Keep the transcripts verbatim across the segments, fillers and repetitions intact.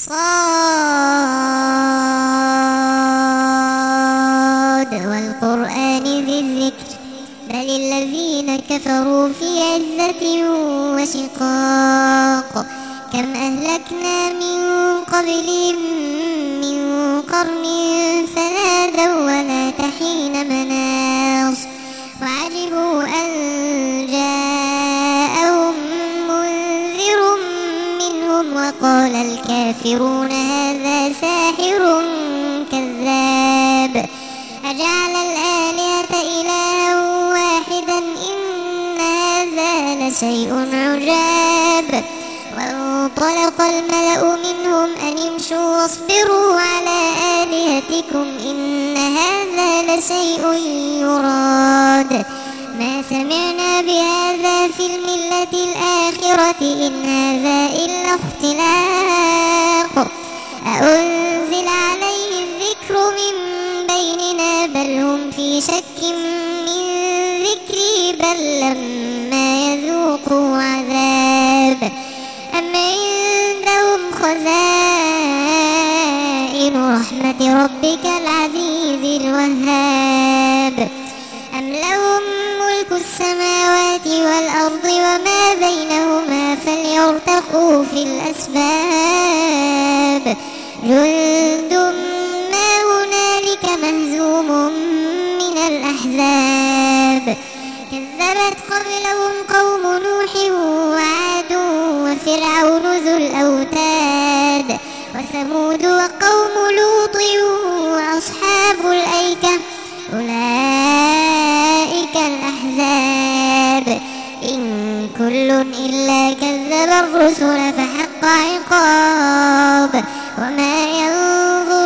صاد والقرآن ذي الذكر بل الذين كفروا في عزة وشقاق كم أهلكنا من قبلهم من قرن فنادوا ولا حين مناص وعجبوا أن جاءهم منذر منهم وقال الكافرون هذا ساحر كذاب أجعل الآلهة إلها واحدا إن هذا لشيء عجاب وانطلق الملأ منهم أن امشوا واصبروا على آلهتكم إن هذا لشيء يراد ما سمعنا بهذا في الملة الآخرة إن هذا إلا اختلاق أأنزل عليه الذكر من بيننا بل هم في شك من ذكري بل لما يذوقوا عذاب أم عندهم خزائن رحمة ربك العزيز الوهاب أم لهم ملك السماوات والأرض وما بينهما فليرتقوا في الأسباب جند ما هنالك مهزوم من الأحزاب كذبت قبلهم قوم نوح وعاد وفرعون ذو الأوتاد وثمود وقوم لوط وأصحاب الأيكة أولئك الأحزاب إن كل إلا كذب الرسل فحق عقاب وما ينظر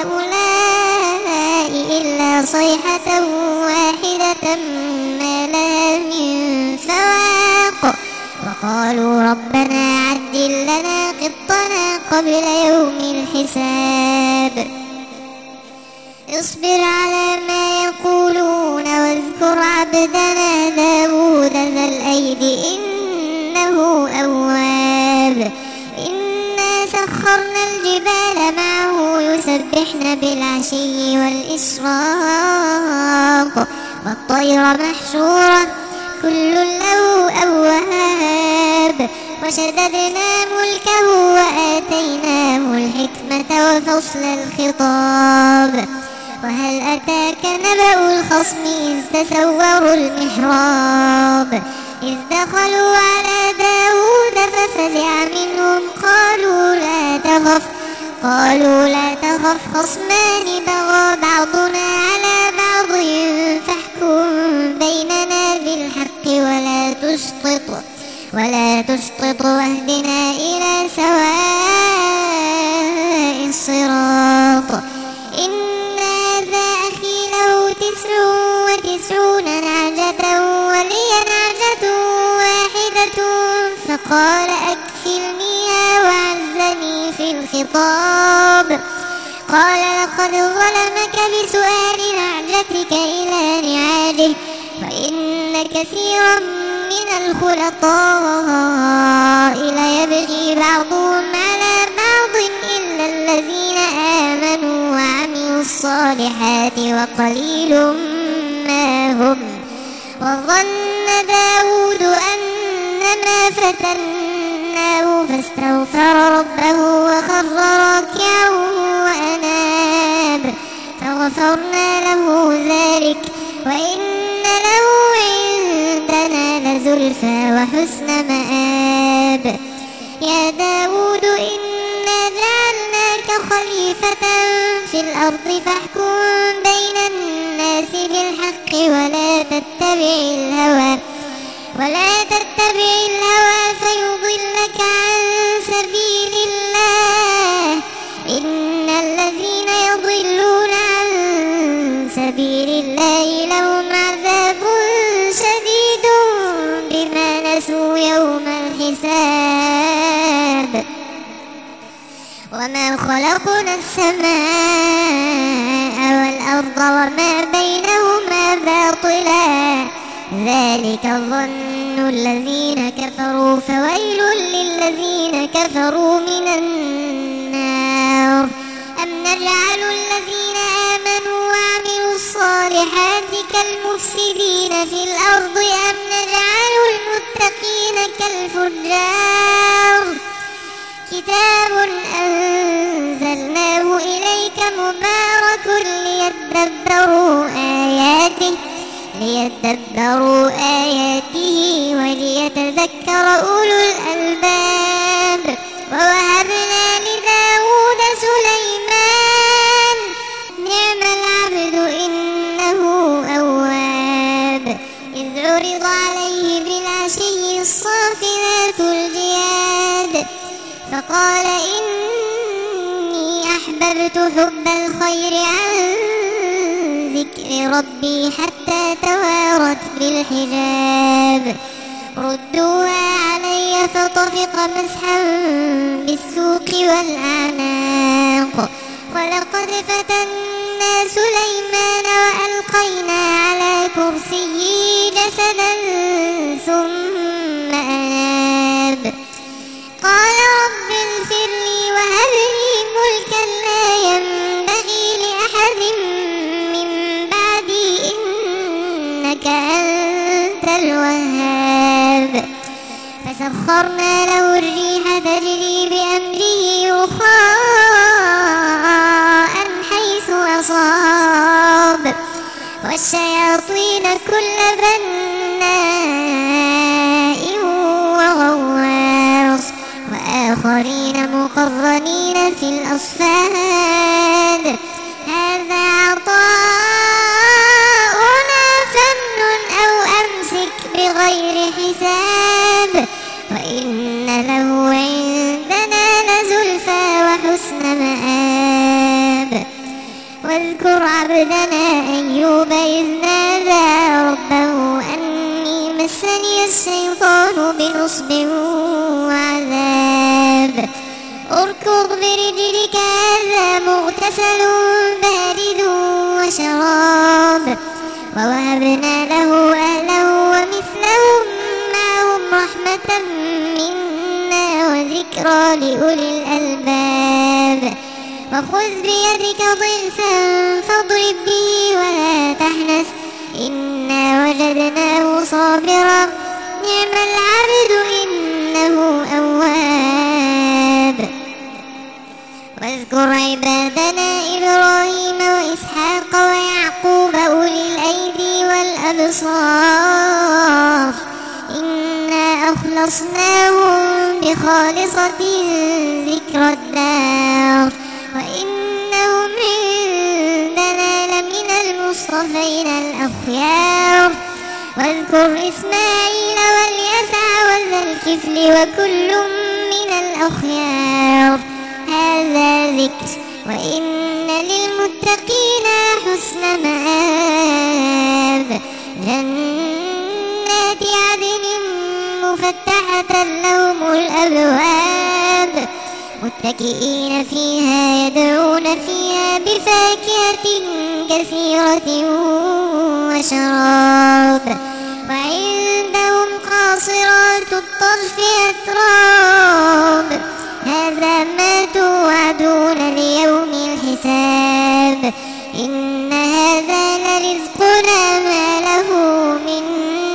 هؤلاء إلا صيحة واحدة ما لها من فواق وقالوا ربنا عجل لنا قطنا قبل يوم الحساب اصبر على ما يقولون واذكر عبدنا داود ذا الأيد إنه أواب إنا سخرنا الجبال معه يسبحن بالعشي والإشراق والطير محشورة كل له أواب وشددنا ملكه وآتيناه الحكمة وفصل الخطاب وهل أتاك نبأ الخصم إذ تسوروا المحراب إذ دخلوا على داود ففزع منهم قالوا لا تخف قالوا لا تخف خصمان بغى بعضنا على بعض فاحكم بيننا بالحق ولا تشطط ولا تشطط واهدنا إلى سواء الصراط إن هذا أخي له تسع وتسعون نعجة ولي نعجة واحدة فقال أكفلنيها وعزني في الخطاب قال لقد ظلمك بسؤال نعجتك إلى نعاجه وإن كثيرا من الخلطاء ليبغي بعضهم على بعض إلا الذين آمنوا وعملوا الصالحات وقليل ما هم وظن داود أنما فتناه فاستغفر ربه وخر راكعا وأناب فغفرنا له ذلك وإن له عندنا لزلفى وحسن مآب يا داود إنا جعلناك خليفة في الأرض فاحكم بين الناس بالحق ولا تتبع الهوى ولا تتبع الهوى فيضلك عن سبيل الله إن الذين يضلون عن سبيل الله لهم عذاب شديد بما نسوا يوم الحساب وما خلقنا السماء والأرض وما بينهما باطلا ذلك ظن الذين كفروا فويل للذين كفروا من النار نجعل الذين آمنوا وعملوا الصالحات كالمفسدين في الأرض أم نجعل المتقين كالفجار كتاب أنزلناه إليك مبارك ليدبروا آياته ليدبروا آياته وليتذكر أولو الألباب ووهبنا لداود سليمان نعم العبد إنه أواب إذ عرض عليه بالعشي الصافنات الجياد فقال إني أحببت حب الخير عن ذكر ربي حتى توارت بالحجاب ردوها علي فطفق مسحا بالسوق والأعناق ولقد فتنا سليمان وألقينا على كرسيه جسدا ثم أناب قال رب اغفر لي وهب لي ملكا لا ينبغي لأحد من بعدي إنك أنت الوهاب فسخرنا له الريح تجري بأمره رخاء حيث أصاب والشياطين كل بناء وغواص وآخرين مقرنين في الأصفاد هذا عطاؤنا فامنن أو أمسك بغير حساب وإن له عندنا لزلفى وحسن مآب واذكر عبدنا أيوب إذ نادى ربه أني مسني الشيطان بنصب وعذاب اركض برجلك هذا مغتسل بارد وشراب ووهبنا له أهله ومثلهم معهم رحمة منا وذكرى لأولي الألباب وخذ بيدك ضغثا فاضرب به ولا تحنث إنا وجدناه صابرا نعم العبد إنه أواب واذكر عبادنا إبراهيم وإسحاق ويعقوب أولي الأيدي والأبصار إنا أخلصناهم بخالصة ذكر الدار وإنهم عندنا لمن المصطفين الأخيار واذكر إسماعيل واليسع وذا الكفل وكل من الأخيار هذا ذكر وإن للمتقين حسن مآب جنات عدن مفتحة لهم الأبواب متكئين فيها يدعون فيها بفاكهة كثيرة وشراب وعندهم قاصرات الطرف أتراب هذا ما توعدون ليوم الحساب إن هذا لرزقنا ما له من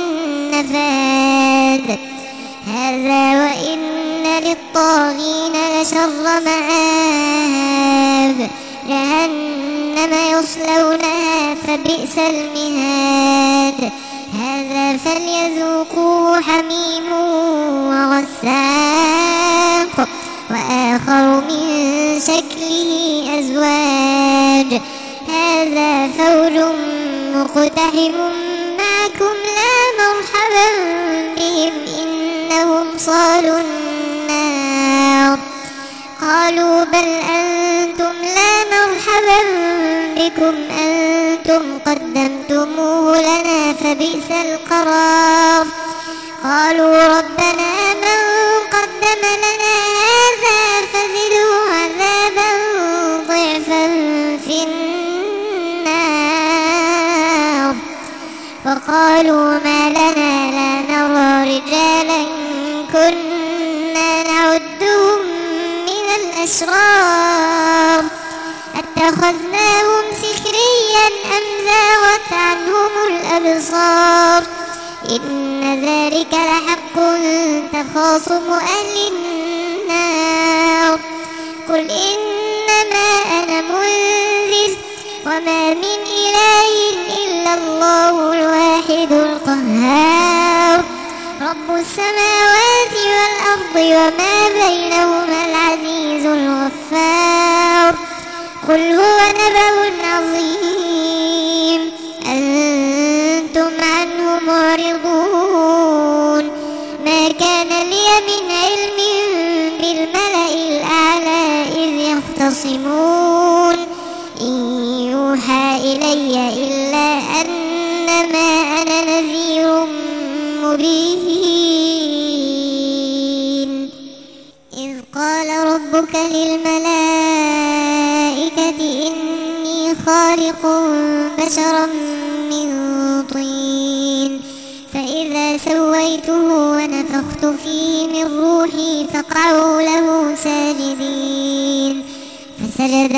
نفاد هذا وإن للطاغين لشر مآب جهنم يصلونها فبئس المهاد هذا فليذوقوه حميم وغساق وآخر من شكله أزواج هذا فوج مقتحم معكم لا مرحبا بهم إنهم صالوا النار قالوا بل أنتم لا مرحبا بكم أنتم قدمتموه لنا فبئس القرار قالوا ربنا من قدم لنا هذا فزده عذابا ضعفا في النار وقالوا ما لنا لا نرى رجالا كنا نعدهم من الأشرار أخذناهم سخريا أم زاغت عنهم الأبصار إن ذلك لحق تخاصم أهل النار قل إنما أنا منذر وما من إله إلا الله الواحد القهار رب السماوات والأرض وما بينهما العزيز الغفار قل هو نبأ عظيم أنتم عنه معرضون ما كان لي من علم بالملأ الأعلى إذ يختصمون إن يوحى إلي إلا أنما أنا نذير مبين إذ قال ربك للملائكة إني خالق بشرا من طين فإذا سويته ونفخت فيه من روحي فقعوا له ساجدين فسجد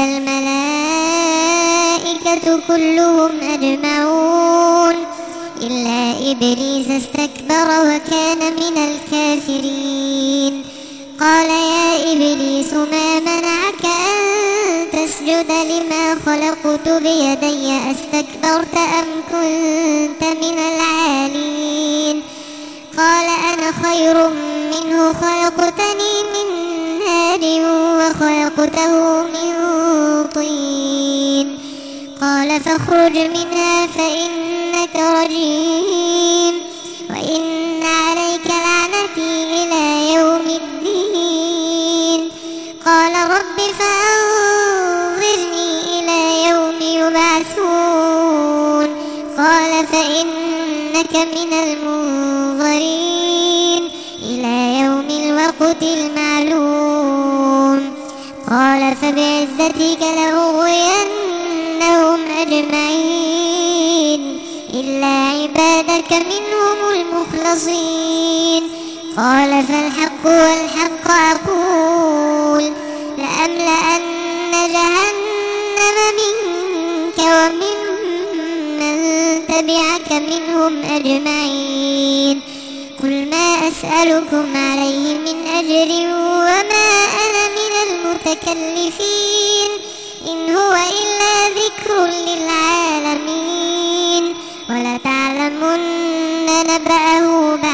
الملائكة كلهم أجمعون إلا إبليس استكبر وكان من الكافرين قال يا إبليس ما منعك أن تسجد لما خلقت بيدي أستكبرت أم كنت من العالين قال أنا خير منه خلقتني من نار وخلقته من طين قال فاخرج منها فإنك رجيم وإن عليك لعنتي إلى يوم الدين قال رب فأنظرني إلى يوم يبعثون قال فإنك من المنظرين إلى يوم الوقت المعلوم قال فبعزتك لأغوينهم أجمعين إلا عبادك منهم المخلصين قال فالحق والحق أقول لأملأن جهنم منك ومن من تبعك منهم أجمعين قل ما أسألكم عليه من أجر وما أنا من المتكلفين إن هو إلا ذكر للعالمين ولتعلمن نبأه